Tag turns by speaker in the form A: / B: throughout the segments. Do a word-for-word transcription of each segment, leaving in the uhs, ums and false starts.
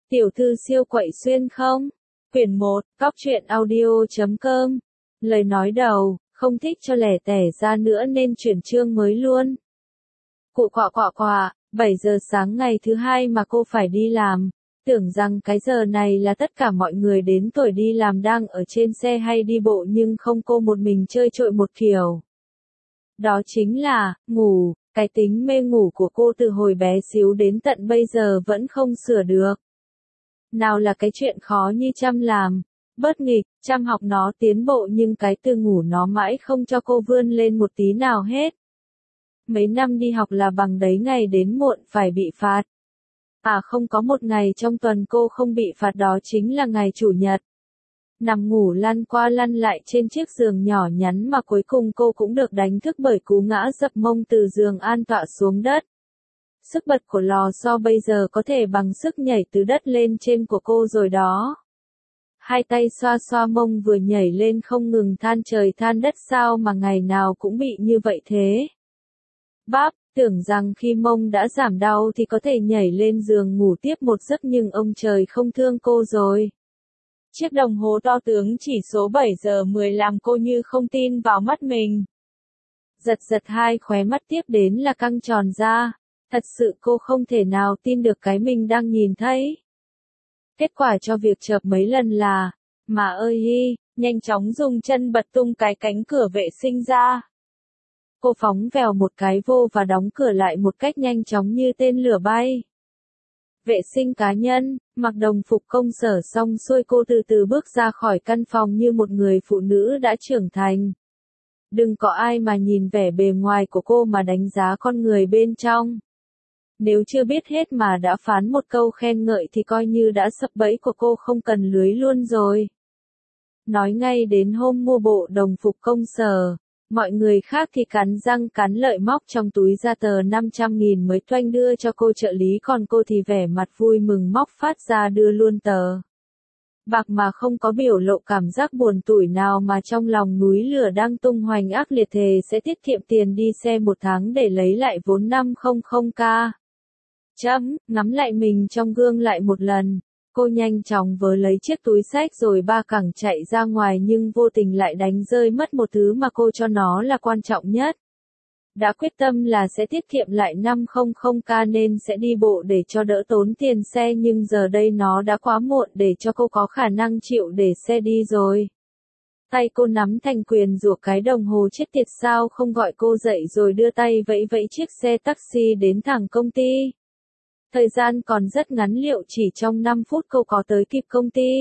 A: Tiểu thư siêu quậy xuyên không? Quyển một, góc truyện audio chấm com. Lời nói đầu, không thích cho lẻ tẻ ra nữa nên chuyển chương mới luôn. Cụ quạ quạ quạ, bảy giờ sáng ngày thứ hai mà cô phải đi làm. Tưởng rằng cái giờ này là tất cả mọi người đến tuổi đi làm đang ở trên xe hay đi bộ nhưng không, cô một mình chơi trội một kiểu. Đó chính là, ngủ, cái tính mê ngủ của cô từ hồi bé xíu đến tận bây giờ vẫn không sửa được. Nào là cái chuyện khó như chăm làm, bớt nghịch, chăm học nó tiến bộ nhưng cái từ ngủ nó mãi không cho cô vươn lên một tí nào hết. Mấy năm đi học là bằng đấy ngày đến muộn phải bị phạt. À không có một ngày trong tuần cô không bị phạt, đó chính là ngày chủ nhật. Nằm ngủ lăn qua lăn lại trên chiếc giường nhỏ nhắn mà cuối cùng cô cũng được đánh thức bởi cú ngã dập mông từ giường an tọa xuống đất. Sức bật của lò xo bây giờ có thể bằng sức nhảy từ đất lên trên của cô rồi đó. Hai tay xoa xoa mông vừa nhảy lên không ngừng than trời than đất, sao mà ngày nào cũng bị như vậy thế. Báp, tưởng rằng khi mông đã giảm đau thì có thể nhảy lên giường ngủ tiếp một giấc nhưng ông trời không thương cô rồi. Chiếc đồng hồ to tướng chỉ số bảy giờ mười làm cô như không tin vào mắt mình. Giật giật hai khóe mắt tiếp đến là căng tròn ra. Thật sự cô không thể nào tin được cái mình đang nhìn thấy. Kết quả cho việc chợp mấy lần là, mà ơi hi, nhanh chóng dùng chân bật tung cái cánh cửa vệ sinh ra. Cô phóng vèo một cái vô và đóng cửa lại một cách nhanh chóng như tên lửa bay. Vệ sinh cá nhân, mặc đồng phục công sở xong xuôi cô từ từ bước ra khỏi căn phòng như một người phụ nữ đã trưởng thành. Đừng có ai mà nhìn vẻ bề ngoài của cô mà đánh giá con người bên trong. Nếu chưa biết hết mà đã phán một câu khen ngợi thì coi như đã sập bẫy của cô, không cần lưới luôn rồi. Nói ngay đến hôm mua bộ đồng phục công sở, mọi người khác thì cắn răng cắn lợi móc trong túi ra tờ năm trăm nghìn mới toanh đưa cho cô trợ lý, còn cô thì vẻ mặt vui mừng móc phát ra đưa luôn tờ bạc mà không có biểu lộ cảm giác buồn tủi nào, mà trong lòng núi lửa đang tung hoành ác liệt, thề sẽ tiết kiệm tiền đi xe một tháng để lấy lại vốn năm trăm k. Chấm, ngắm lại mình trong gương lại một lần, cô nhanh chóng vớ lấy chiếc túi xách rồi ba cẳng chạy ra ngoài nhưng vô tình lại đánh rơi mất một thứ mà cô cho nó là quan trọng nhất. Đã quyết tâm là sẽ tiết kiệm lại năm trăm k nên sẽ đi bộ để cho đỡ tốn tiền xe, nhưng giờ đây nó đã quá muộn để cho cô có khả năng chịu để xe đi rồi. Tay cô nắm thành quyền giục cái đồng hồ, chết tiệt sao không gọi cô dậy rồi đưa tay vẫy vẫy chiếc xe taxi đến thẳng công ty. Thời gian còn rất ngắn, liệu chỉ trong năm phút cô có tới kịp công ty?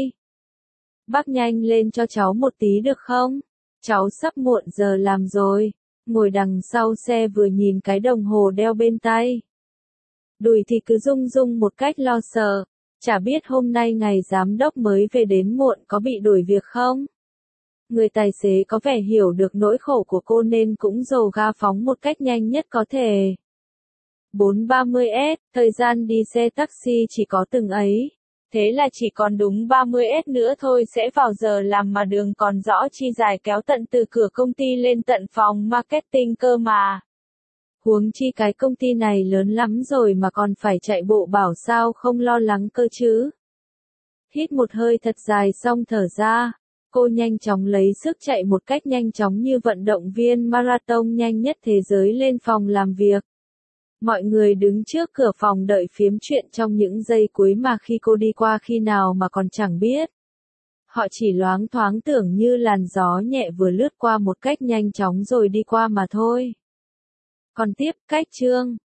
A: Bác nhanh lên cho cháu một tí được không? Cháu sắp muộn giờ làm rồi. Ngồi đằng sau xe vừa nhìn cái đồng hồ đeo bên tay. Đùi thì cứ rung rung một cách lo sợ. Chả biết hôm nay ngày giám đốc mới về đến muộn có bị đuổi việc không? Người tài xế có vẻ hiểu được nỗi khổ của cô nên cũng dồ ga phóng một cách nhanh nhất có thể. bốn ba mươi S, thời gian đi xe taxi chỉ có từng ấy. Thế là chỉ còn đúng ba mươi S nữa thôi sẽ vào giờ làm mà đường còn rõ chi dài kéo tận từ cửa công ty lên tận phòng marketing cơ mà. Huống chi cái công ty này lớn lắm rồi mà còn phải chạy bộ, bảo sao không lo lắng cơ chứ. Hít một hơi thật dài xong thở ra, cô nhanh chóng lấy sức chạy một cách nhanh chóng như vận động viên marathon nhanh nhất thế giới lên phòng làm việc. Mọi người đứng trước cửa phòng đợi phiếm chuyện trong những giây cuối mà khi cô đi qua khi nào mà còn chẳng biết. Họ chỉ loáng thoáng tưởng như làn gió nhẹ vừa lướt qua một cách nhanh chóng rồi đi qua mà thôi. Còn tiếp, cách chương.